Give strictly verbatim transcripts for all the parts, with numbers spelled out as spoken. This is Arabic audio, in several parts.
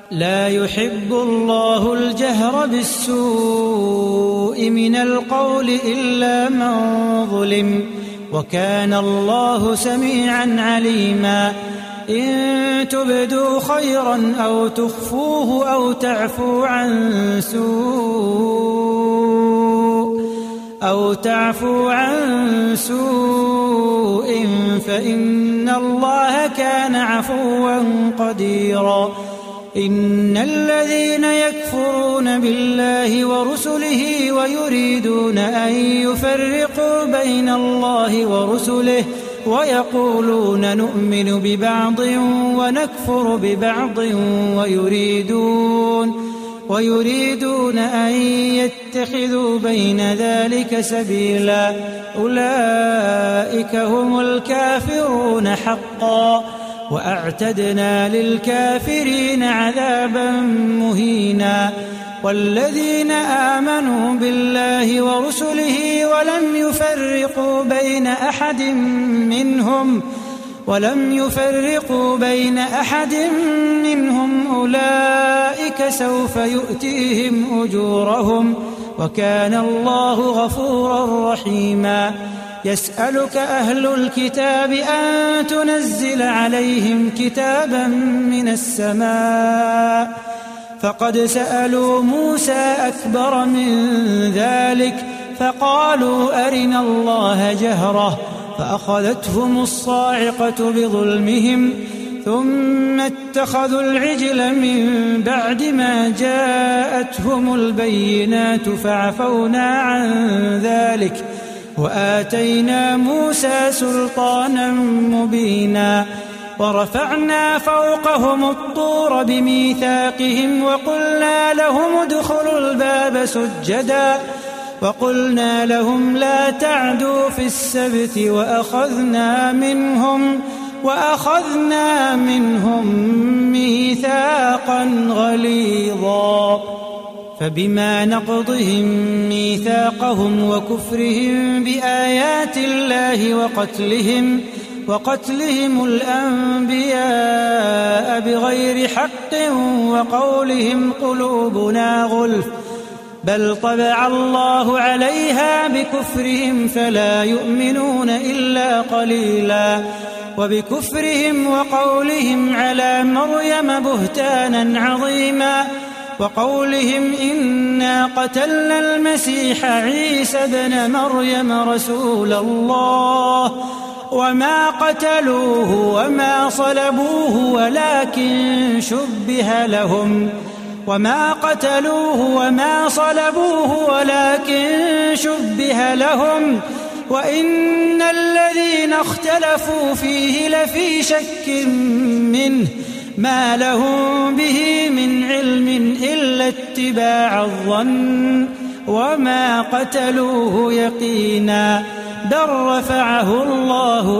لا يحب الله الجهر بالسوء من القول إلا من ظلم وكان الله سميعا عليما إن تبدوا خيرا أو تخفوه أو تعفو عن سوء أو تعفو عن سوء فإن الله كان عفوا قديرا إن الذين يكفرون بالله ورسله ويريدون أن يفرقوا بين الله ورسله ويقولون نؤمن ببعض ونكفر ببعض ويريدون ويريدون أن يتخذوا بين ذلك سبيلا أولئك هم الكافرون حقا وأعتدنا للكافرين عذابا مهينا والذين آمنوا بالله ورسله ولم يفرقوا بين أحد منهم ولم يفرقوا بين أحد منهم أولئك سوف يؤتيهم أجورهم وكان الله غفورا رحيما يسألك أهل الكتاب أن تنزل عليهم كتابا من السماء فقد سألوا موسى أكبر من ذلك فقالوا أرنا الله جهرة فأخذتهم الصاعقة بظلمهم ثم اتخذوا العجل من بعد ما جاءتهم البينات فعفونا عن ذلك وآتينا موسى سلطانا مبينا ورفعنا فوقهم الطور بميثاقهم وقلنا لهم ادخلوا الباب سجدا وقلنا لهم لا تعدوا في السبت وأخذنا منهم وأخذنا منهم ميثاقا غليظا فبما نقضهم ميثاقهم وكفرهم بآيات الله وقتلهم وقتلهم الأنبياء بغير حق وقولهم قلوبنا غلف بل طبع الله عليها بكفرهم فلا يؤمنون إلا قليلا وبكفرهم وقولهم على مريم بهتانا عظيما وقولهم إنا قتلنا المسيح عيسى ابن مريم رسول الله وما قتلوه وما صلبوه ولكن شبه لهم وما قتلوه وما صلبوه ولكن شبه لهم وإن الذين اختلفوا فيه لفي شك منه ما لهم به من علم إلا اتباع الظن وما قتلوه يقينا بل رفعه الله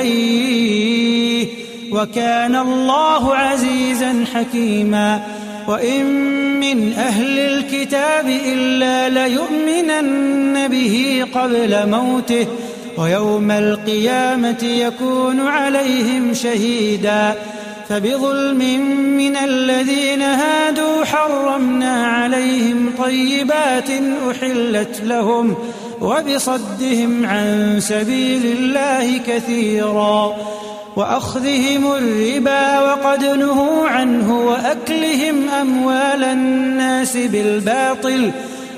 إليه وكان الله عزيزا حكيما وإن من أهل الكتاب إلا ليؤمنن به قبل موته ويوم القيامة يكون عليهم شهيدا فبظلم من الذين هادوا حرمنا عليهم طيبات أحلت لهم وبصدهم عن سبيل الله كثيرا وأخذهم الربا وقد نهوا عنه وأكلهم أموال الناس بالباطل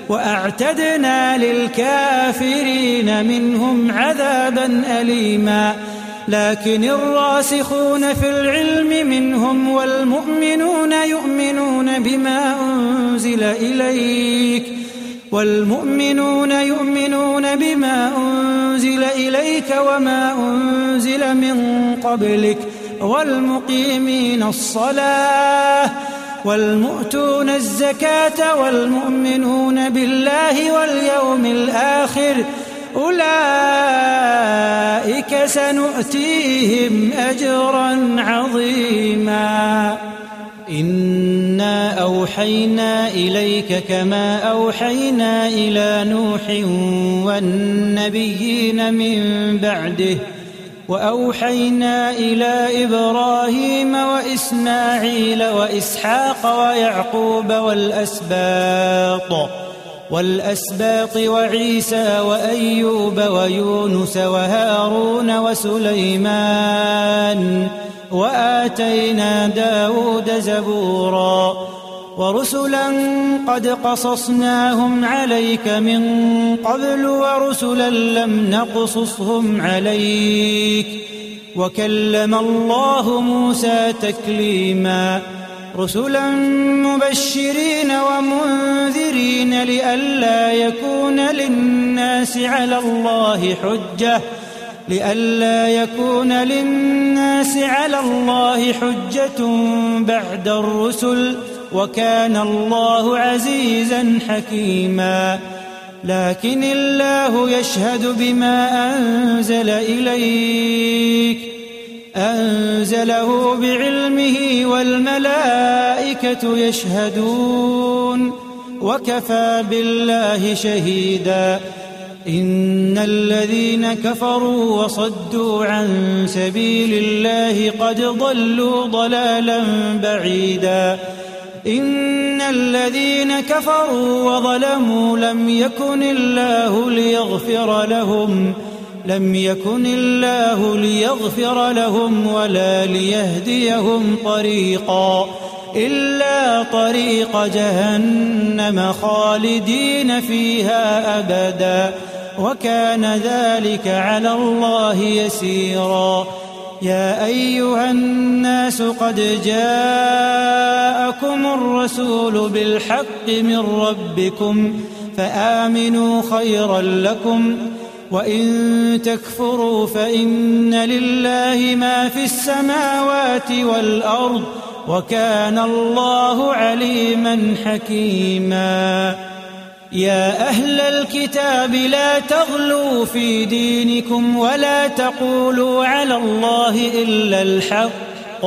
وأعتدنا للكافرين منهم عذابا أليما لكن الراسخون في العلم منهم والمؤمنون يؤمنون بما أنزل إليك والمؤمنون يؤمنون بما أنزل إليك وما أنزل من قبلك والمقيمين الصلاة والمؤتون الزكاة والمؤمنون بالله واليوم الآخر أولئك سنؤتيهم أجرا عظيما إنا أوحينا إليك كما أوحينا إلى نوح والنبيين من بعده وأوحينا إلى إبراهيم وإسماعيل وإسحاق ويعقوب والأسباط والأسباط وعيسى وأيوب ويونس وهارون وسليمان وآتينا داود زبورا ورسلا قد قصصناهم عليك من قبل ورسلا لم نقصصهم عليك وكلم الله موسى تكليما رسلا مبشرين ومنذرين لئلا يكون للناس على الله حجة لئلا يكون للناس على الله حجة بعد الرسل وكان الله عزيزا حكيما لكن الله يشهد بما أنزل إليك أنزله بعلمه والملائكة يشهدون وكفى بالله شهيدا إن الذين كفروا وصدوا عن سبيل الله قد ضلوا ضلالا بعيدا إن الذين كفروا وظلموا لم يكن الله ليغفر لهم لم يكن الله ليغفر لهم ولا ليهديهم طريقا إلا طريق جهنم خالدين فيها أبدا وكان ذلك على الله يسيرا يا أيها الناس قد جاءكم الرسول بالحق من ربكم فآمنوا خيرا لكم وإن تكفروا فإن لله ما في السماوات والأرض وكان الله عليما حكيما يا أهل الكتاب لا تغلوا في دينكم ولا تقولوا على الله إلا الحق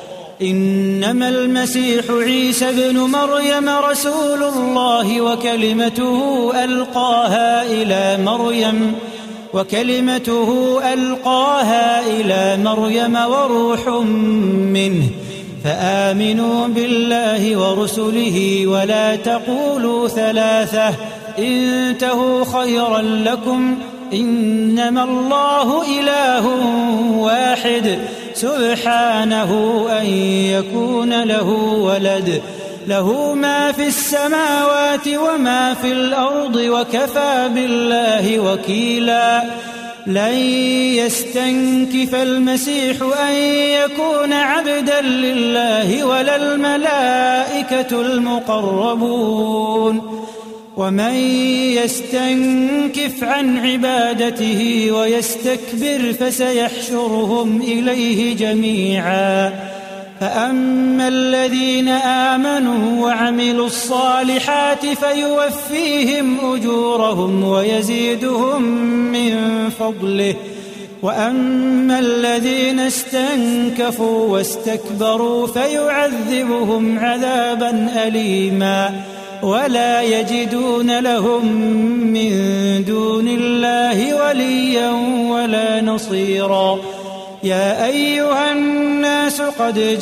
إنما المسيح عيسى ابن مريم رسول الله وكلمته ألقاها إلى مريم وكلمته ألقاها إلى مريم وروح منه فآمنوا بالله ورسله ولا تقولوا ثلاثة انتهوا خيرا لكم إنما الله إله واحد سبحانه أن يكون له ولد له ما في السماوات وما في الأرض وكفى بالله وكيلا لن يستنكف المسيح أن يكون عبدا لله ولا الملائكة المقربون ومن يستنكف عن عبادته ويستكبر فسيحشرهم إليه جميعا فأما الذين آمنوا وعملوا الصالحات فيوفيهم أجورهم ويزيدهم من فضله وأما الذين استنكفوا واستكبروا فيعذبهم عذابا أليما ولا يجدون لهم من دون الله وليا ولا نصيرا يا أيها الناس قد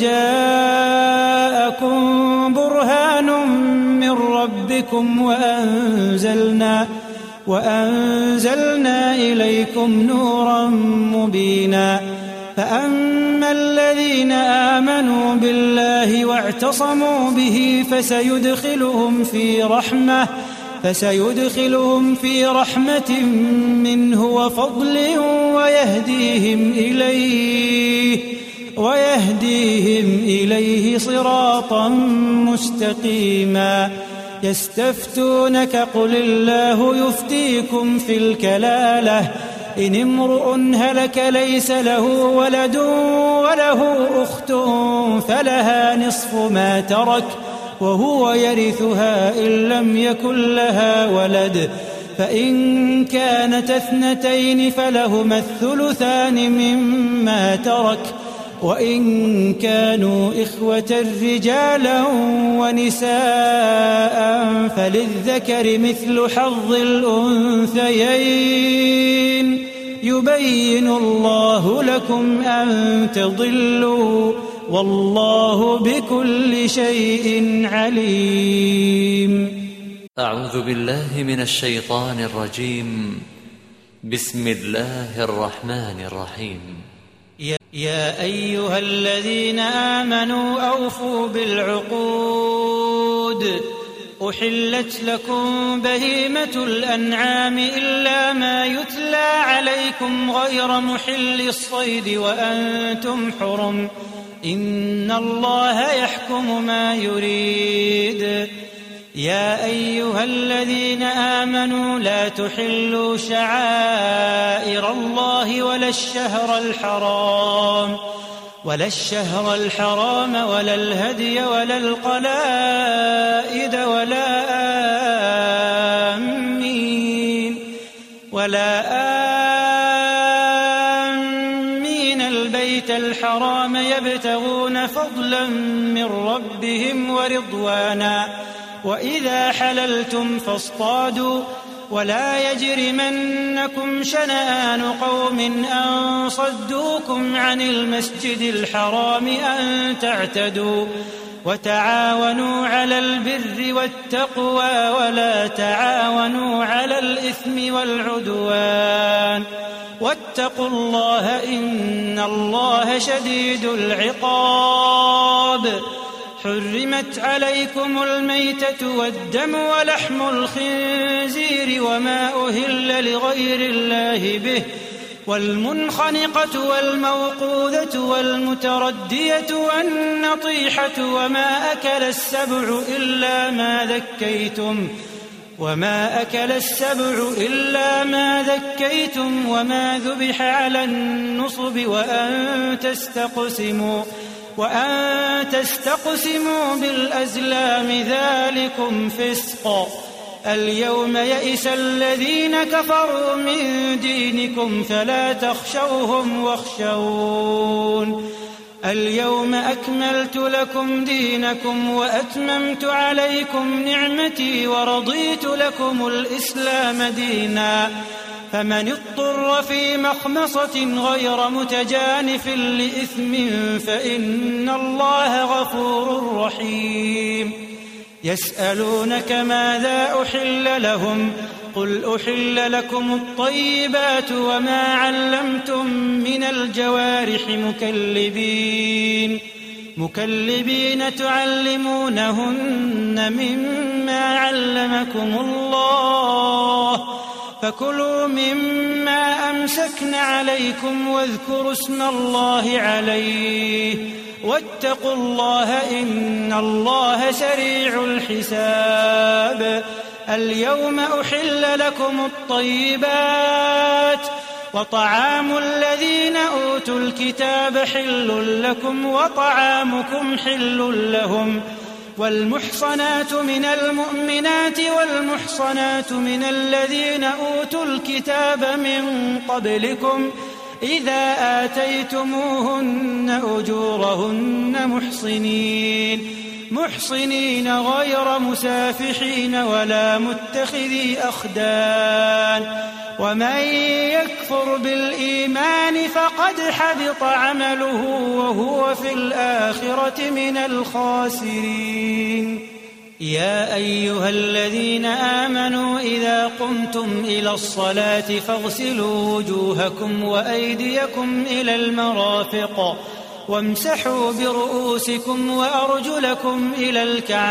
جاءكم برهان من ربكم وأنزلنا وأنزلنا إليكم نورا مبينا فأما الذين آمنوا بالله واعتصموا به فسيدخلهم في رحمة فسيدخلهم في رحمة منه وفضل ويهديهم إليه ويهديهم إليه صراطا مستقيما يستفتونك قل الله يفتيكم في الكلالة إن امرؤ هلك ليس له ولد وله أخت فلها نصف ما ترك وهو يرثها إن لم يكن لها ولد فإن كانت اثنتين فلهما الثلثان مما ترك وإن كانوا إخوة رجالا ونساء فللذكر مثل حظ الأنثيين يبين الله لكم أن تضلوا والله بكل شيء عليم. أعوذ بالله من الشيطان الرجيم. بسم الله الرحمن الرحيم. يا أيها الذين آمنوا أوفوا بالعقود. أحلت لكم بهيمة الأنعام إلا ما يتلى عليكم غير محل الصيد وأنتم حرم إن الله يحكم ما يريد. يا أيها الذين آمنوا لا تحلوا شعائر الله ولا الشهر الحرام ولا الشهر الحرام ولا الهدي ولا القلائد ولا آمين ولا آمين البيت الحرام يبتغون فضلا من ربهم ورضوانا وإذا حللتم فاصطادوا ولا يجرمنكم شنآن قوم أن صدوكم عن المسجد الحرام أن تعتدوا وتعاونوا على البر والتقوى ولا تعاونوا على الإثم والعدوان واتقوا الله إن الله شديد العقاب. حرمت عليكم الميتة والدم ولحم الخنزير وما أهل لغير الله به والمنخنقة والموقوذة والمتردية والنطيحة وما أكل السبع إلا ما ذكيتم وما أكل السبع إلا ما ذكيتم وما ذبح على النصب وأن تستقسموا وأن تستقسموا بالأزلام ذلكم فسق. اليوم يئس الذين كفروا من دينكم فلا تخشوهم واخشون. اليوم أكملت لكم دينكم وأتممت عليكم نعمتي ورضيت لكم الإسلام دينا. فمن اضطر في مخمصة غير متجانف لإثم فإن الله غفور رحيم. يسألونك ماذا أحل لهم قل أحل لكم الطيبات وما علمتم من الجوارح مكلبين مكلبين تعلمونهن مما علمكم الله فكلوا مما أمسكن عليكم واذكروا اسم الله عليه واتقوا الله إن الله سريع الحساب. اليوم أحل لكم الطيبات وطعام الذين أوتوا الكتاب حل لكم وطعامكم حل لهم والمحصنات من المؤمنات والمحصنات من الذين أوتوا الكتاب من قبلكم إذا آتيتموهن أجورهن محصنين محصنين غير مسافحين ولا متخذي أخدان ومن يكفر بالإيمان فقد حبط عمله وهو في الآخرة من الخاسرين. يا أيها الذين آمنوا إذا قمتم إلى الصلاة فاغسلوا وجوهكم وأيديكم إلى المرافق وامسحوا برؤوسكم وأرجلكم إلى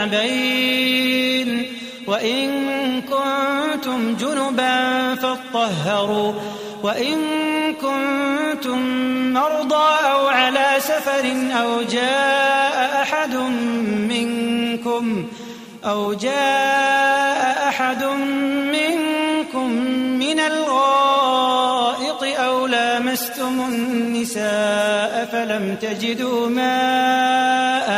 الكعبين وإن كنتم جنبا فاطهروا وإن كنتم مرضى أو على سفر أو جاء أحد منكم أو جاء أحد منكم من الغائط أو لامستم النساء فلم تجدوا ماء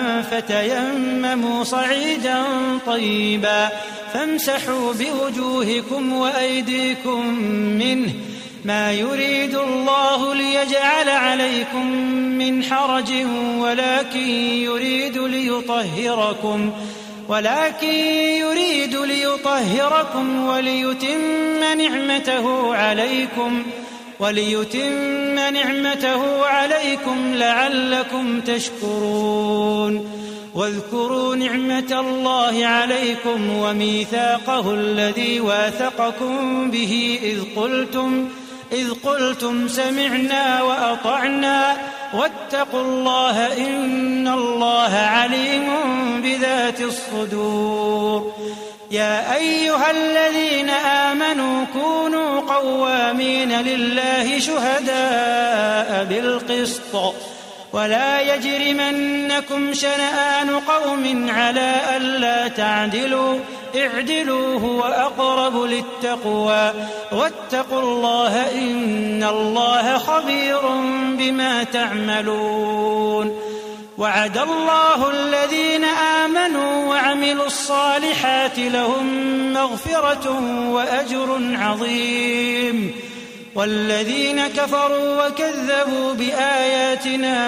فتيمموا صعيدا طيبا فامسحوا بوجوهكم وأيديكم منه ما يريد الله ليجعل عليكم من حرج ولكن يريد ليطهركم ولكن يريد ليطهركم وليتم نعمته عليكم وليتم نعمته عليكم لعلكم تشكرون واذكروا نعمة الله عليكم وميثاقه الذي واثقكم به إذ قلتم إذ قلتم سمعنا وأطعنا واتقوا الله إن الله عليم بذات الصدور. يا أيها الذين آمنوا كونوا قوامين لله شهداء بالقسط ولا يجرمنكم شنآن قوم على ألا تعدلوا اعدلوا هو أقرب للتقوى واتقوا الله إن الله خبير بما تعملون. وعد الله الذين آمنوا وعملوا الصالحات لهم مغفرة وأجر عظيم والذين كفروا وكذبوا بآياتنا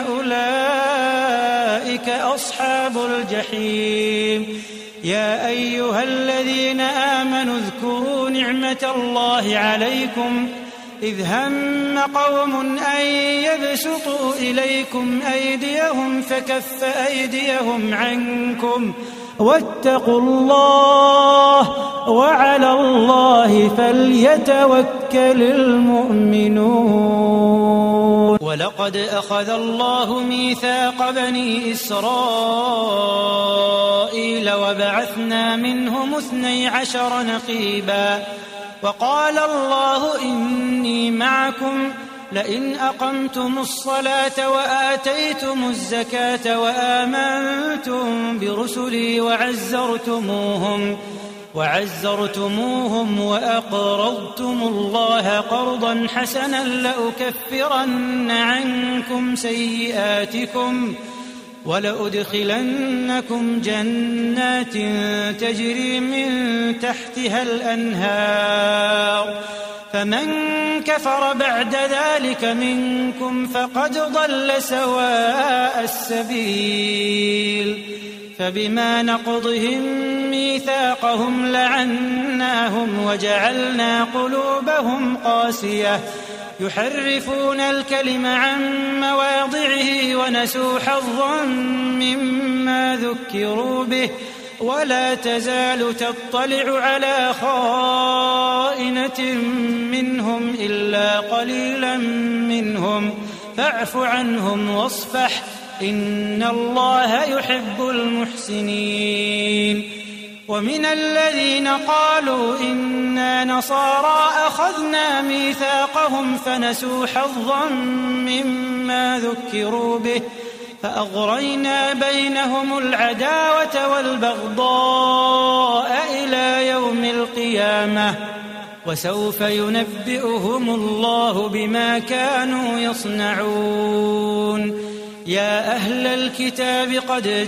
أولئك أصحاب الجحيم. يا أيها الذين آمنوا اذكروا نعمة الله عليكم إذ هم قوم أن يبسطوا إليكم أيديهم فكف أيديهم عنكم واتقوا الله وعلى الله فليتوكل المؤمنون. ولقد أخذ الله ميثاق بني إسرائيل وبعثنا منهم اثني عشر نقيبا وقال الله إني معكم لئن أقمتم الصلاة وآتيتم الزكاة وآمنتم برسلي وعزرتموهم وعزرتموهم وأقرضتم الله قرضا حسنا لأكفرن عنكم سيئاتكم ولأدخلنكم جنات تجري من تحتها الأنهار فمن كفر بعد ذلك منكم فقد ضل سواء السبيل. فبما نقضهم ميثاقهم لعناهم وجعلنا قلوبهم قاسية يحرفون الكلم عن مواضعه ونسوا حظا مما ذكروا به ولا تزال تطلع على خائنة منهم إلا قليلا منهم فاعف عنهم واصفح إن الله يحب المحسنين. ومن الذين قالوا إنا نصارى أخذنا ميثاقهم فنسوا حظا مما ذكروا به فأغرينا بينهم العداوة والبغضاء إلى يوم القيامة وسوف ينبئهم الله بما كانوا يصنعون. يا أهل الكتاب قد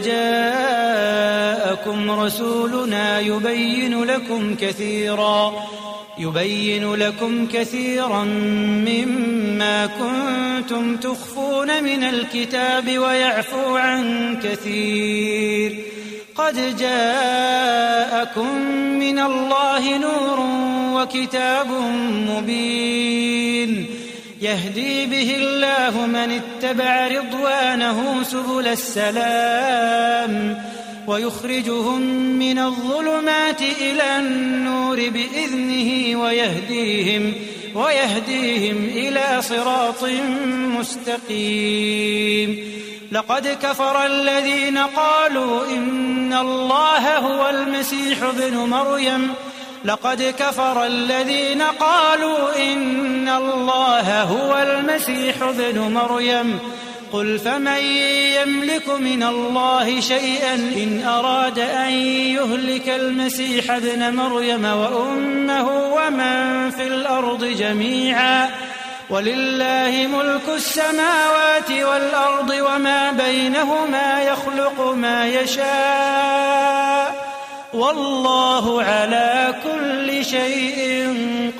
جاءكم رسولنا يبين لكم كثيرا يبين لكم كثيرا مما كنتم تخفون من الكتاب ويعفو عن كثير. قد جاءكم من الله نور وكتاب مبين يهدي به الله من اتبع رضوانه سبل السلام ويخرجهم من الظلمات إلى النور بإذنه ويهديهم ويهديهم إلى صراط مستقيم. لقد كفر الذين قالوا إن الله هو المسيح ابن مريم لقد كفر الذين قالوا إن الله هو المسيح ابن مريم قل فمن يملك من الله شيئا إن أراد أن يهلك المسيح ابن مريم وأمه ومن في الأرض جميعا ولله ملك السماوات والأرض وما بينهما يخلق ما يشاء والله على كل شيء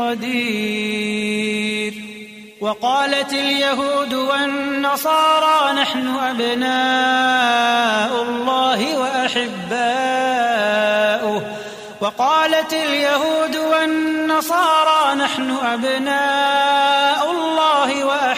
قدير. وقالت اليهود والنصارى نحن أبناء الله وأحباؤه وقالت اليهود والنصارى نحن أبناء الله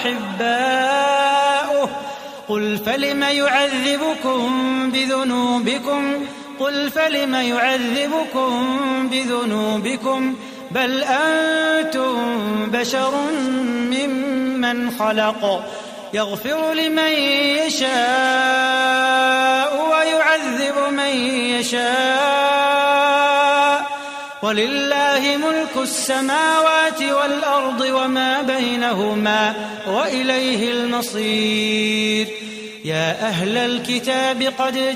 وأحباؤه قل فلم يعذبكم بذنوبكم قل فلم يعذبكم بذنوبكم بل أنتم بشر ممن خلق يغفر لمن يشاء ويعذب من يشاء ولله ملك السماوات والأرض وما بينهما وإليه المصير يا أهل الكتاب قد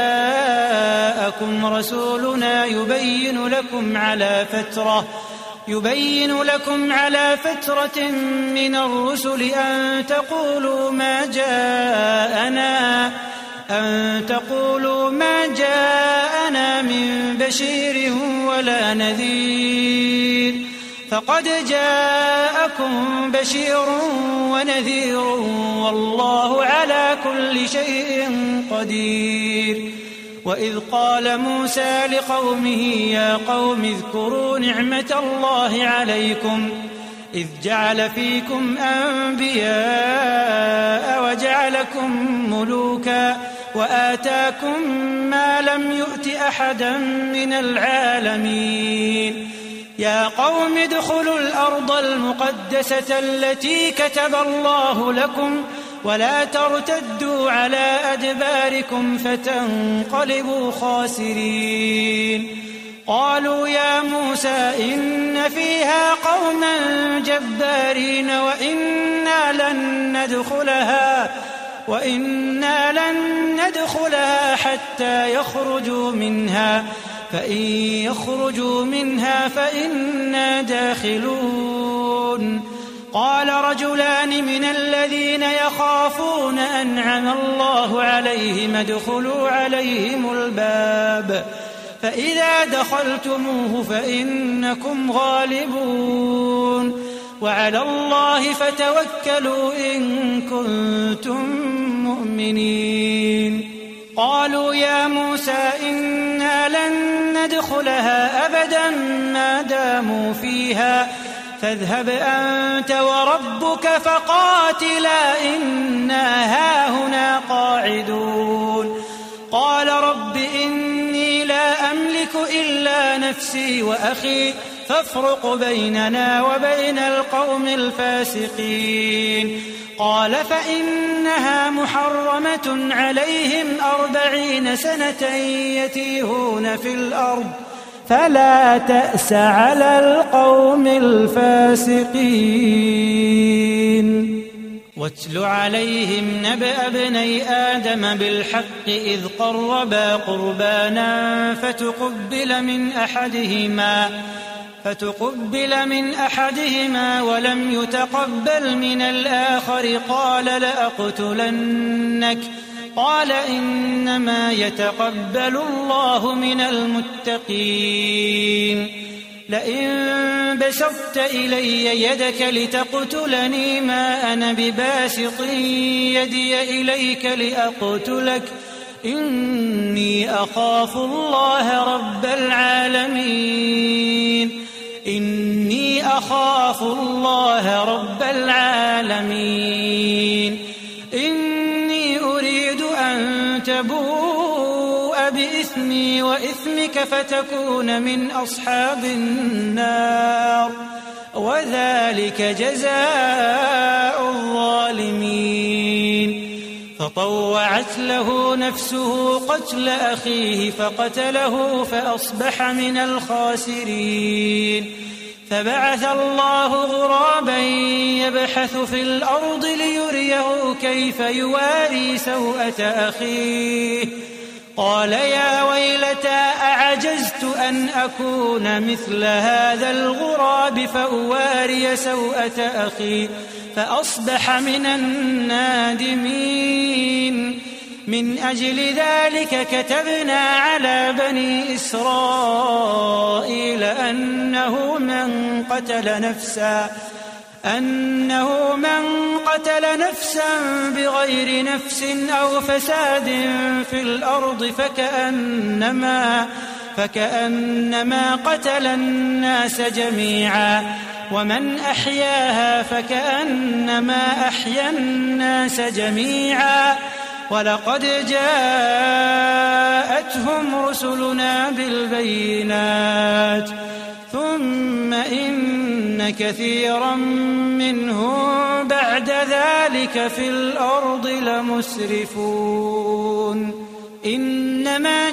جاءكم رسولنا يبين لكم على فترة يبين لكم على فترة من الرسل أن تقولوا ما جاءنا أن تقولوا ما جاءنا من بشير ولا نذير فقد جاءكم بشير ونذير والله على كل شيء قدير وإذ قال موسى لقومه يا قوم اذكروا نعمة الله عليكم إذ جعل فيكم أنبياء وجعلكم ملوكا وآتاكم ما لم يؤت أحدا من العالمين يا قوم ادخلوا الأرض المقدسة التي كتب الله لكم ولا ترتدوا على أدباركم فتنقلبوا خاسرين قالوا يا موسى إن فيها قوما جبارين وإنا لن ندخلها وإنا لن ندخلها حتى يخرجوا منها فإن يخرجوا منها فإنا داخلون قال رجلان من الذين يخافون أنعم الله عليهم ادخلوا عليهم الباب فإذا دخلتموه فإنكم غالبون وعلى الله فتوكلوا إن كنتم مؤمنين قالوا يا موسى إنا لن ندخلها أبدا ما داموا فيها فاذهب أنت وربك فقاتلا إنا هاهنا قاعدون قال رب إني لا أملك إلا نفسي وأخي فافرق بيننا وبين القوم الفاسقين قال فإنها محرمة عليهم أربعين سنة يتيهون في الأرض فلا تأس على القوم الفاسقين واتل عليهم نبأ ابني آدم بالحق إذ قربا قربانا فتقبل من أحدهما فتقبل من أحدهما ولم يتقبل من الآخر قال لأقتلنك قال إنما يتقبل الله من المتقين لئن بسطت إلي يدك لتقتلني ما أنا بباسط يدي إليك لأقتلك إني أخاف الله رب العالمين إني أخاف الله رب العالمين إني أريد أن تبوء بإثمي وإثمك فتكون من أصحاب النار وذلك جزاء الظالمين فطوعت له نفسه قتل أخيه فقتله فأصبح من الخاسرين فبعث الله غرابا يبحث في الأرض ليريه كيف يواري سوءة أخيه قال يا ويلتى أعجزت أن أكون مثل هذا الغراب فأواري سوءة أخي فأصبح من النادمين من أجل ذلك كتبنا على بني إسرائيل أنه من قتل نفسا أنه من قتل نفسا بغير نفس أو فساد في الأرض فكأنما فكأنما قتل الناس جميعا ومن أحياها فكأنما أحيا الناس جميعا ولقد جاءتهم رسلنا بالبينات ثم إن كثيرا منهم بعد ذلك في الأرض لمسرفون إنما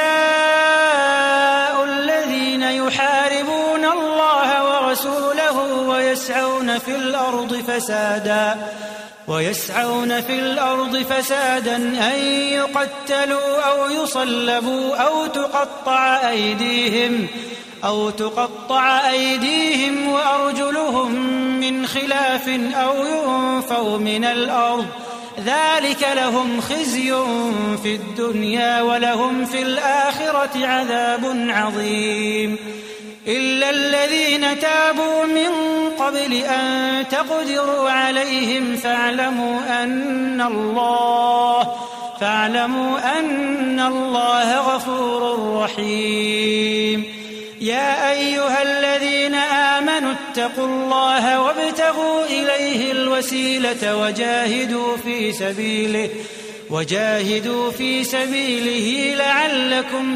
جزاء الذين يحاربون الله ورسوله ويسعون في الأرض فسادا ويسعون في الأرض فسادا أن يقتلوا أو يصلبوا أو تقطع أيديهم أو تقطع أيديهم وأرجلهم من خلاف أو ينفوا من الأرض ذلك لهم خزي في الدنيا ولهم في الآخرة عذاب عظيم إلا الذين تابوا من قبل أن تقدروا عليهم فاعلموا أن الله فاعلموا أن الله غفور رحيم يا أيها الذين آمنوا اتقوا الله وابتغوا إليه الوسيلة وجاهدوا في سبيله وجاهدوا في سبيله لعلكم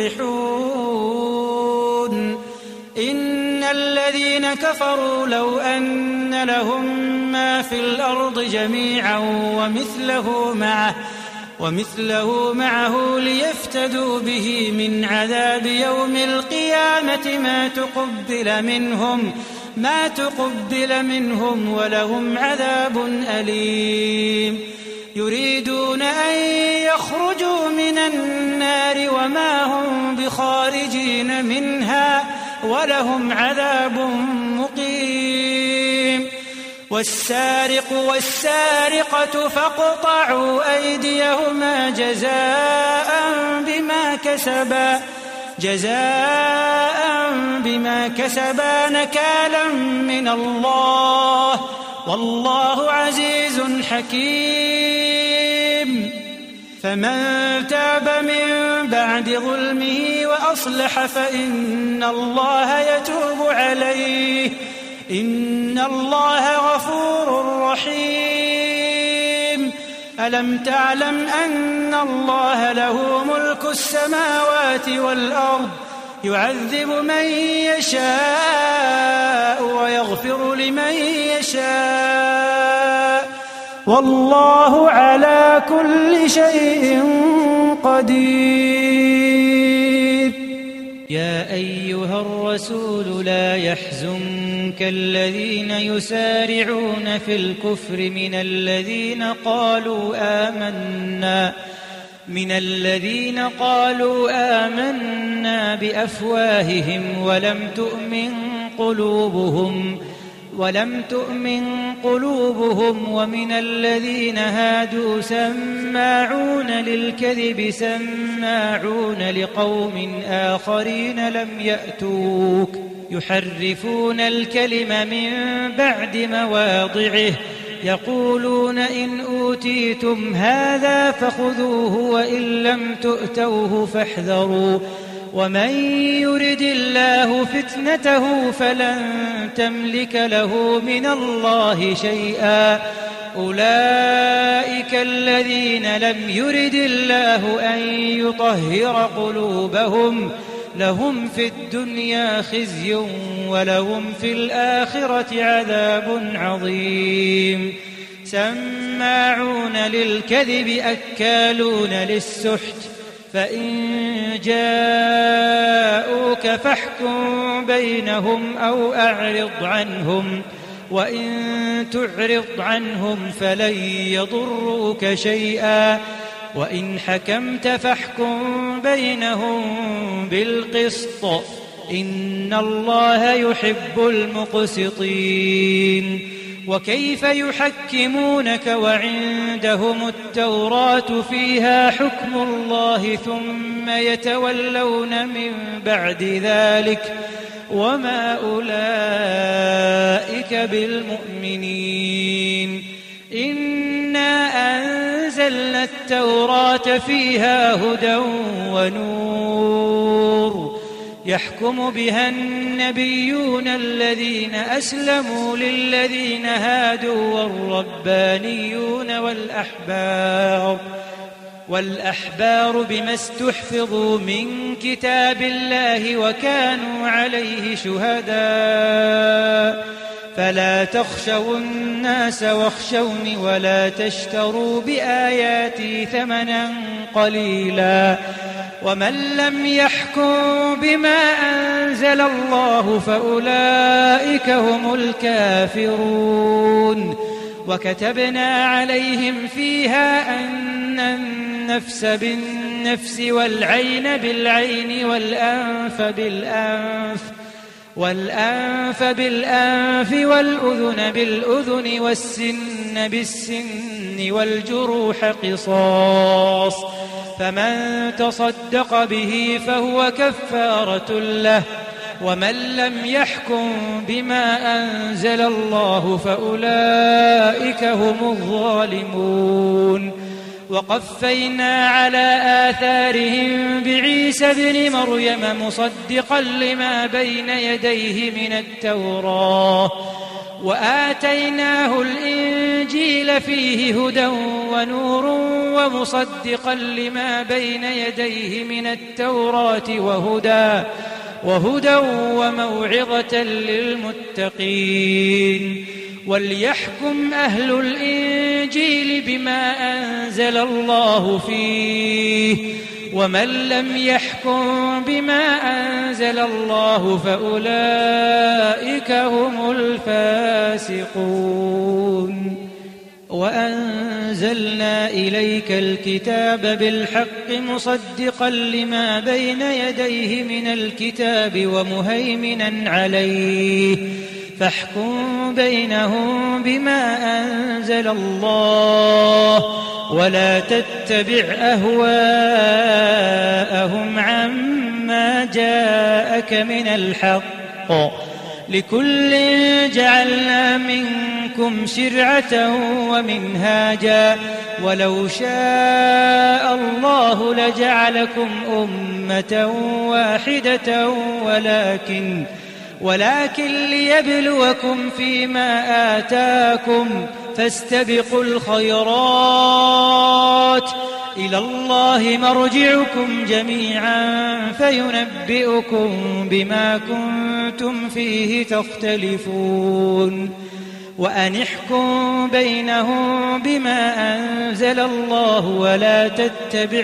تفلحون إن الذين كفروا لو أن لهم ما في الأرض جميعا ومثله معه ومثله معه ليفتدوا به من عذاب يوم القيامة ما تقبل منهم ما تقبل منهم ولهم عذاب أليم يريدون أن يخرجوا من النار وما هم بخارجين منها ولهم عذاب مقيم والسارق والسارقة فاقطعوا أيديهما جزاء بما كسبا جزاء بما كسبا نكالا من الله والله عزيز حكيم فمن تاب من بعد ظلمه وأصلح فإن الله يتوب عليه إن الله غفور رحيم ألم تعلم أن الله له ملك السماوات والأرض يعذب من يشاء ويغفر لمن يشاء والله على كل شيء قدير يا أيها الرسول لا يحزنك الذين يسارعون في الكفر من الذين قالوا آمنا من الذين قالوا آمنا بأفواههم ولم تؤمن قلوبهم ولم تؤمن قلوبهم ومن الذين هادوا سماعون للكذب سماعون لقوم آخرين لم يأتوك يحرفون الكلم من بعد مواضعه يقولون إن أوتيتم هذا فخذوه وإن لم تؤتوه فاحذروا ومن يرد الله فتنته فلن تملك له من الله شيئا أولئك الذين لم يرد الله أن يطهر قلوبهم لهم في الدنيا خزي ولهم في الآخرة عذاب عظيم سماعون للكذب أكالون للسحت فإن جاءوك فاحكم بينهم أو أعرض عنهم وإن تعرض عنهم فلن يضروك شيئا وإن حكمت فاحكم بينهم بالقسط إن الله يحب المقسطين وكيف يحكمونك وعندهم التوراة فيها حكم الله ثم يتولون من بعد ذلك وما أولئك بالمؤمنين إنا أنزلنا التوراة فيها هدى ونور يحكم بها النبيون الذين أسلموا للذين هادوا والربانيون والأحبار والأحبار بما استحفظوا من كتاب الله وكانوا عليه شهداء فلا تخشوا الناس واخشوني ولا تشتروا بآياتي ثمنا قليلا ومن لم يحكم بما أنزل الله فأولئك هم الكافرون. وكتبنا عليهم فيها أن النفس بالنفس والعين بالعين والأنف بالأنف والأنف بالأنف والأذن بالأذن والسن بالسن والجروح قصاص فمن تصدق به فهو كفارة له ومن لم يحكم بما أنزل الله فأولئك هم الظالمون. وقفينا على آثارهم بعيسى ابن مريم مصدقا لما بين يديه من التوراة وآتيناه الإنجيل فيه هدى ونور ومصدقا لما بين يديه من التوراة وهدى وهدى وموعظة للمتقين. وليحكم أهل الإنجيل بما أنزل الله فيه ومن لم يحكم بما أنزل الله فأولئك هم الفاسقون. وأنزلنا إليك الكتاب بالحق مصدقا لما بين يديه من الكتاب ومهيمنا عليه فاحكم بينهم بما أنزل الله ولا تتبع أهواءهم عما جاءك من الحق لكل جعلنا منكم شرعة ومنهاجا ولو شاء الله لجعلكم أمة واحدة ولكن ولكن ليبلوكم فيما آتاكم فاستبقوا الخيرات إلى الله مرجعكم جميعا فينبئكم بما كنتم فيه تختلفون. وأن احكم بينهم بما أنزل الله ولا تتبع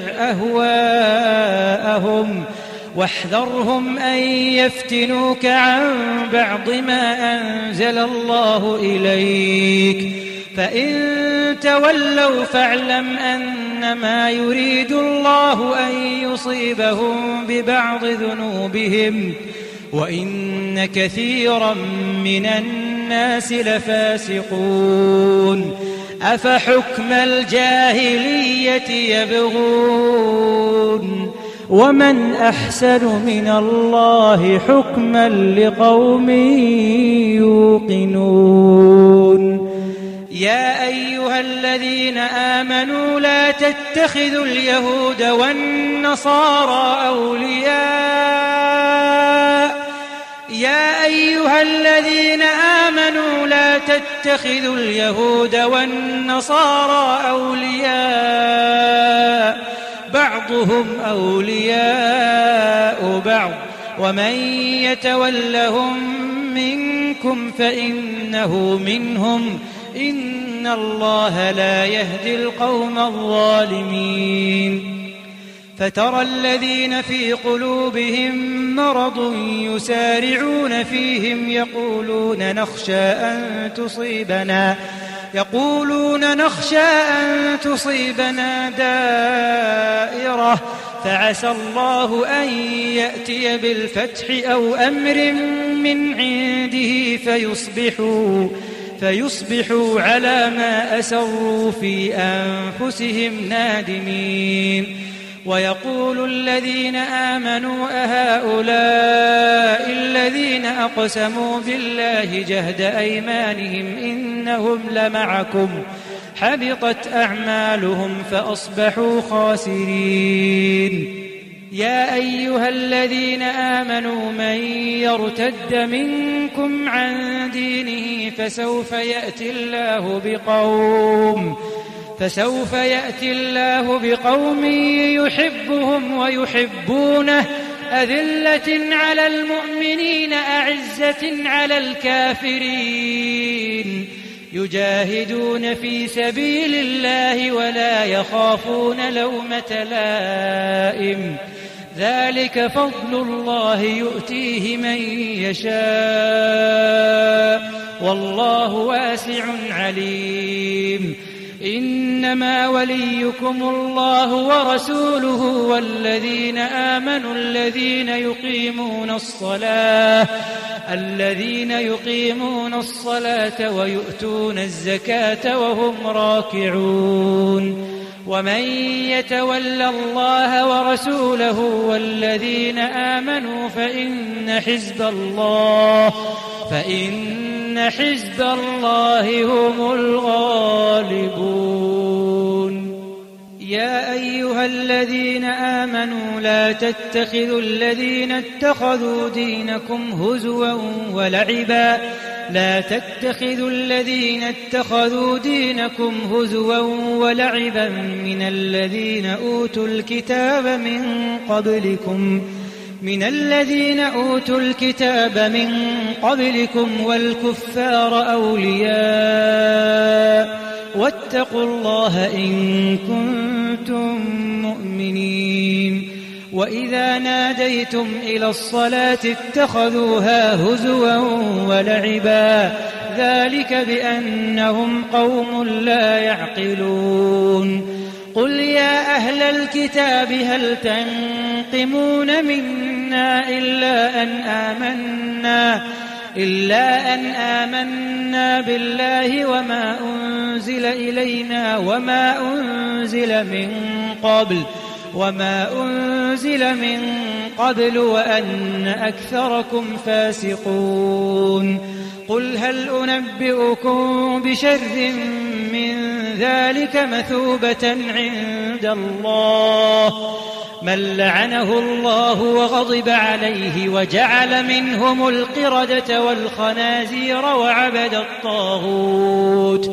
أهواءهم واحذرهم أن يفتنوك عن بعض ما أنزل الله إليك فإن تولوا فاعلم أنما يريد الله أن يصيبهم ببعض ذنوبهم وإن كثيرا من الناس لفاسقون. أفحكم الجاهلية يبغون ومن أحسن من الله حكما لقوم يوقنون. يا أيها الذين آمنوا لا تتخذوا اليهود والنصارى أولياء يا أيها الذين آمنوا لا تتخذوا اليهود والنصارى أولياء بعضهم أولياء بعض ومن يتولهم منكم فإنه منهم إن الله لا يهدي القوم الظالمين. فترى الذين في قلوبهم مرض يسارعون فيهم يقولون نخشى أن تصيبنا يقولون نخشى أن تصيبنا دائرة فعسى الله أن يأتي بالفتح أو أمر من عنده فيصبحوا فيصبحوا على ما أسروا في أنفسهم نادمين. ويقول الذين آمنوا أهؤلاء الذين أقسموا بالله جهد أيمانهم إنهم لمعكم حبطت أعمالهم فأصبحوا خاسرين. يا أيها الذين آمنوا من يرتد منكم عن دينه فسوف يأتي الله بقوم فسوف يأتي الله بقوم يحبهم ويحبونه أذلة على المؤمنين أعزة على الكافرين يجاهدون في سبيل الله ولا يخافون لومة لائم ذلك فضل الله يؤتيه من يشاء والله واسع عليم إنما وليكم الله ورسوله والذين آمنوا الذين يقيمون الصلاة الذين يقيمون الصلاة ويؤتون الزكاة وهم راكعون ومن يتول الله ورسوله والذين آمنوا فإن حزب الله فإن حزب الله هم الغالبون يا أيها الذين آمنوا لا تتخذوا الذين اتخذوا دينكم هزوا ولعبا لا تتخذوا الذين اتخذوا دينكم هزوا ولعبا من الذين أوتوا الكتاب من قبلكم من الذين أوتوا الكتاب من قبلكم والكفار أولياء واتقوا الله إن كنتم مؤمنين وإذا ناديتم إلى الصلاة اتخذوها هزوا ولعبا ذلك بأنهم قوم لا يعقلون قل يا أهل الكتاب هل تنقمون منا إلا أن آمنا إلا أن آمنا بالله وما أنزل إلينا وما أنزل من قبل وما أنزل من قبل وأن أكثركم فاسقون قل هل أنبئكم بشر من ذلك مثوبة عند الله من لعنه الله وغضب عليه وجعل منهم القردة والخنازير وعبد الطاغوت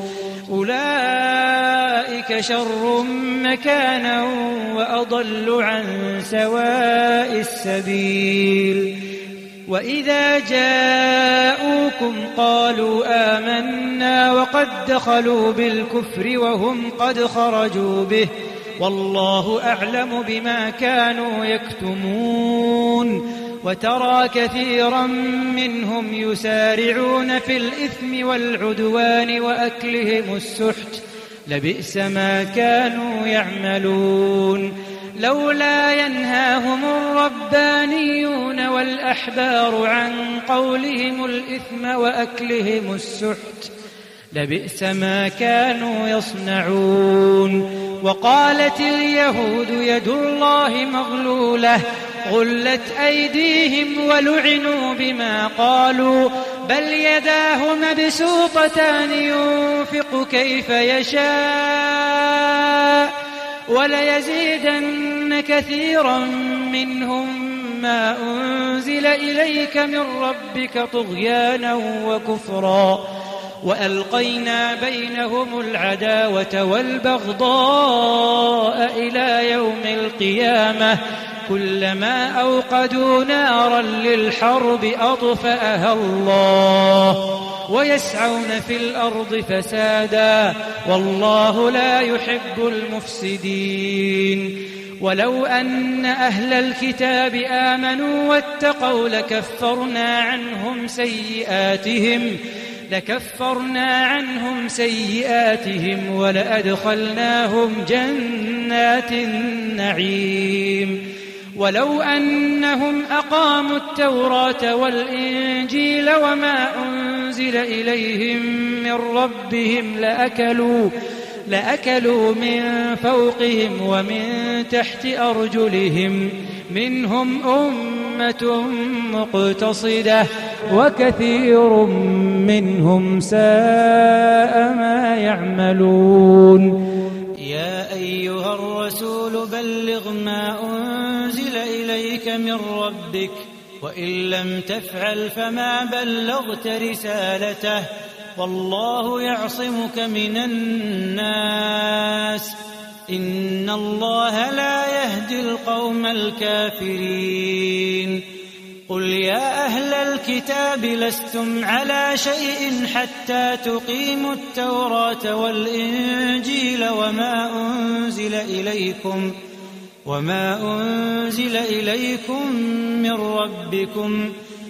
أولئك شر مكانا وأضل عن سواء السبيل وإذا جاءوكم قالوا آمنا وقد دخلوا بالكفر وهم قد خرجوا به والله أعلم بما كانوا يكتمون وترى كثيرا منهم يسارعون في الإثم والعدوان وأكلهم السحت لبئس ما كانوا يعملون لولا ينهاهم الربانيون والأحبار عن قولهم الإثم وأكلهم السحت لبئس ما كانوا يصنعون وقالت اليهود يد الله مغلولة غلت أيديهم ولعنوا بما قالوا بل يداه مبسوطتان ينفق كيف يشاء وليزيدن كثيرا منهم ما أنزل إليك من ربك طغيانا وكفرا وألقينا بينهم العداوة والبغضاء إلى يوم القيامة كلما أوقدوا نارا للحرب أطفأها الله ويسعون في الأرض فسادا والله لا يحب المفسدين ولو أن أهل الكتاب آمنوا واتقوا لكفرنا عنهم سيئاتهم لكفرنا عنهم سيئاتهم ولأدخلناهم جنات النعيم ولو أنهم أقاموا التوراة والإنجيل وما أنزل إليهم من ربهم لأكلوا لأكلوا من فوقهم ومن تحت أرجلهم منهم أمة مقتصدة وكثير منهم ساء ما يعملون يا أيها الرسول بلغ ما أنزل ربك وإن لم تفعل فما بلغت رسالته والله يعصمك من الناس إن الله لا يهدي القوم الكافرين قل يا أهل الكتاب لستم على شيء حتى تقيموا التوراة والإنجيل وما أنزل إليكم وما أنزل إليكم من ربكم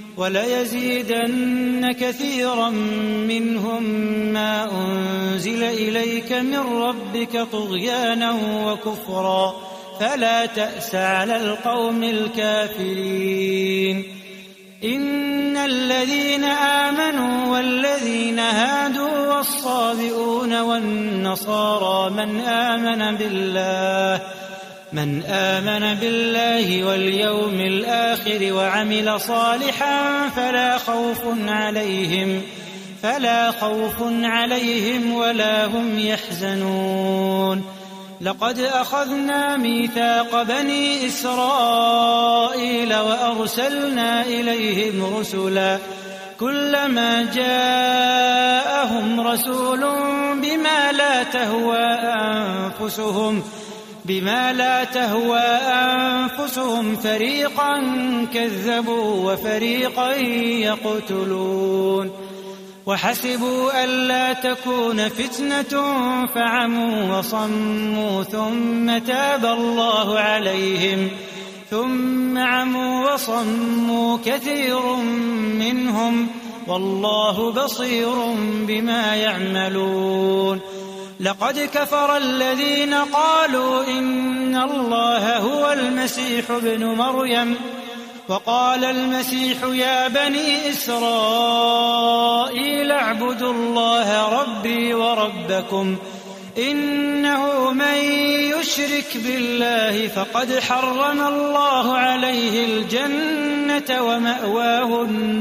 وليزيدن كثيرا منهم ما أنزل إليك من ربك طغيانا وكفرا فلا تأس على القوم الكافرين إن الذين آمنوا والذين هادوا والصابئون والنصارى من آمن بالله من آمن بالله واليوم الآخر وعمل صالحا فلا خوف عليهم فلا خوف عليهم ولا هم يحزنون لقد أخذنا ميثاق بني إسرائيل وأرسلنا إليهم رسلا كلما جاءهم رسول بما لا تهوى أنفسهم بما لا تهوى أنفسهم فريقا كذبوا وفريقا يقتلون وحسبوا ألا تكون فتنة فعموا وصموا ثم تاب الله عليهم ثم عموا وصموا كثير منهم والله بصير بما يعملون لقد كفر الذين قالوا إن الله هو المسيح ابن مريم وقال المسيح يا بني إسرائيل اعبدوا الله ربي وربكم إنه من يشرك بالله فقد حرم الله عليه الجنة ومأواه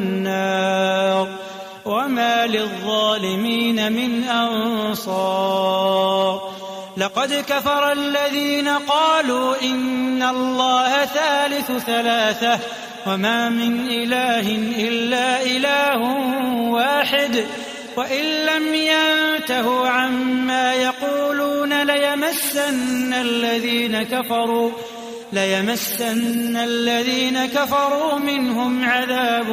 النار وما للظالمين من أنصار لقد كفر الذين قالوا إن الله ثالث ثلاثة وما من إله إلا إله واحد وإن لم ينتهوا عما يقولون ليمسن الذين كفروا ليمسن الذين كفروا منهم عذاب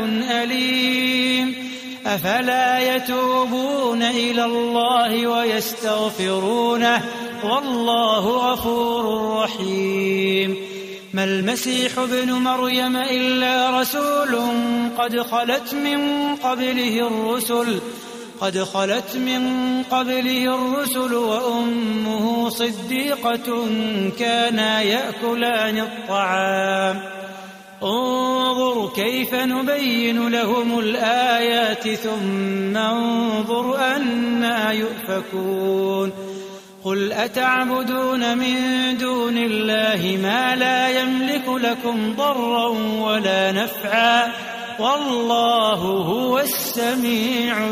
أليم أفلا يتوبون إلى الله ويستغفرونه والله غفور رحيم ما المسيح ابن مريم إلا رسول قد خلت من قبله الرسل قد خلت من قبله الرسل وأمه صديقة كانا يأكلان الطعام انظر كيف نبين لهم الآيات ثم انظر أنى يؤفكون قل أتعبدون من دون الله ما لا يملك لكم ضرا ولا نفعا والله هو السميع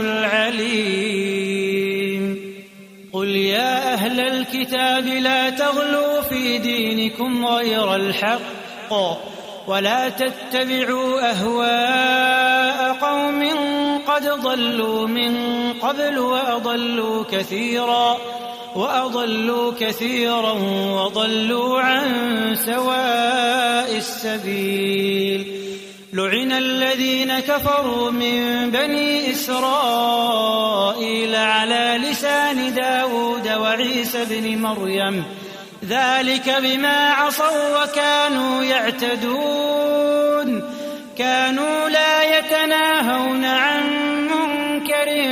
العليم قل يا أهل الكتاب لا تغلوا في دينكم غير الحق ولا تتبعوا أهواء قوم قد ضلوا من قبل وأضلوا كثيرا وأضلوا كثيرا وضلوا عن سواء السبيل لعن الذين كفروا من بني إسرائيل على لسان داود وعيسى بن مريم ذلك بما عصوا وكانوا يعتدون كانوا لا يتناهون عن منكر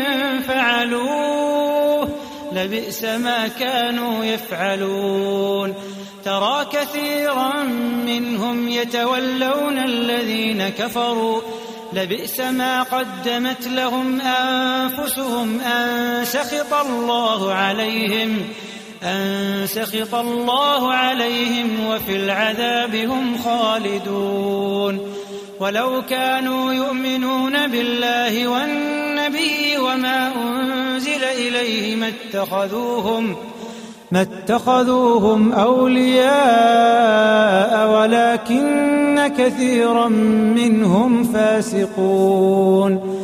فعلوه لبئس ما كانوا يفعلون ترى كثيرا منهم يتولون الذين كفروا لبئس ما قدمت لهم أنفسهم أن سخط الله عليهم أن سخط الله عليهم وفي العذاب هم خالدون ولو كانوا يؤمنون بالله والنبي وما أنزل إليه ما اتخذوهم ما اتخذوهم أولياء ولكن كثيرا منهم فاسقون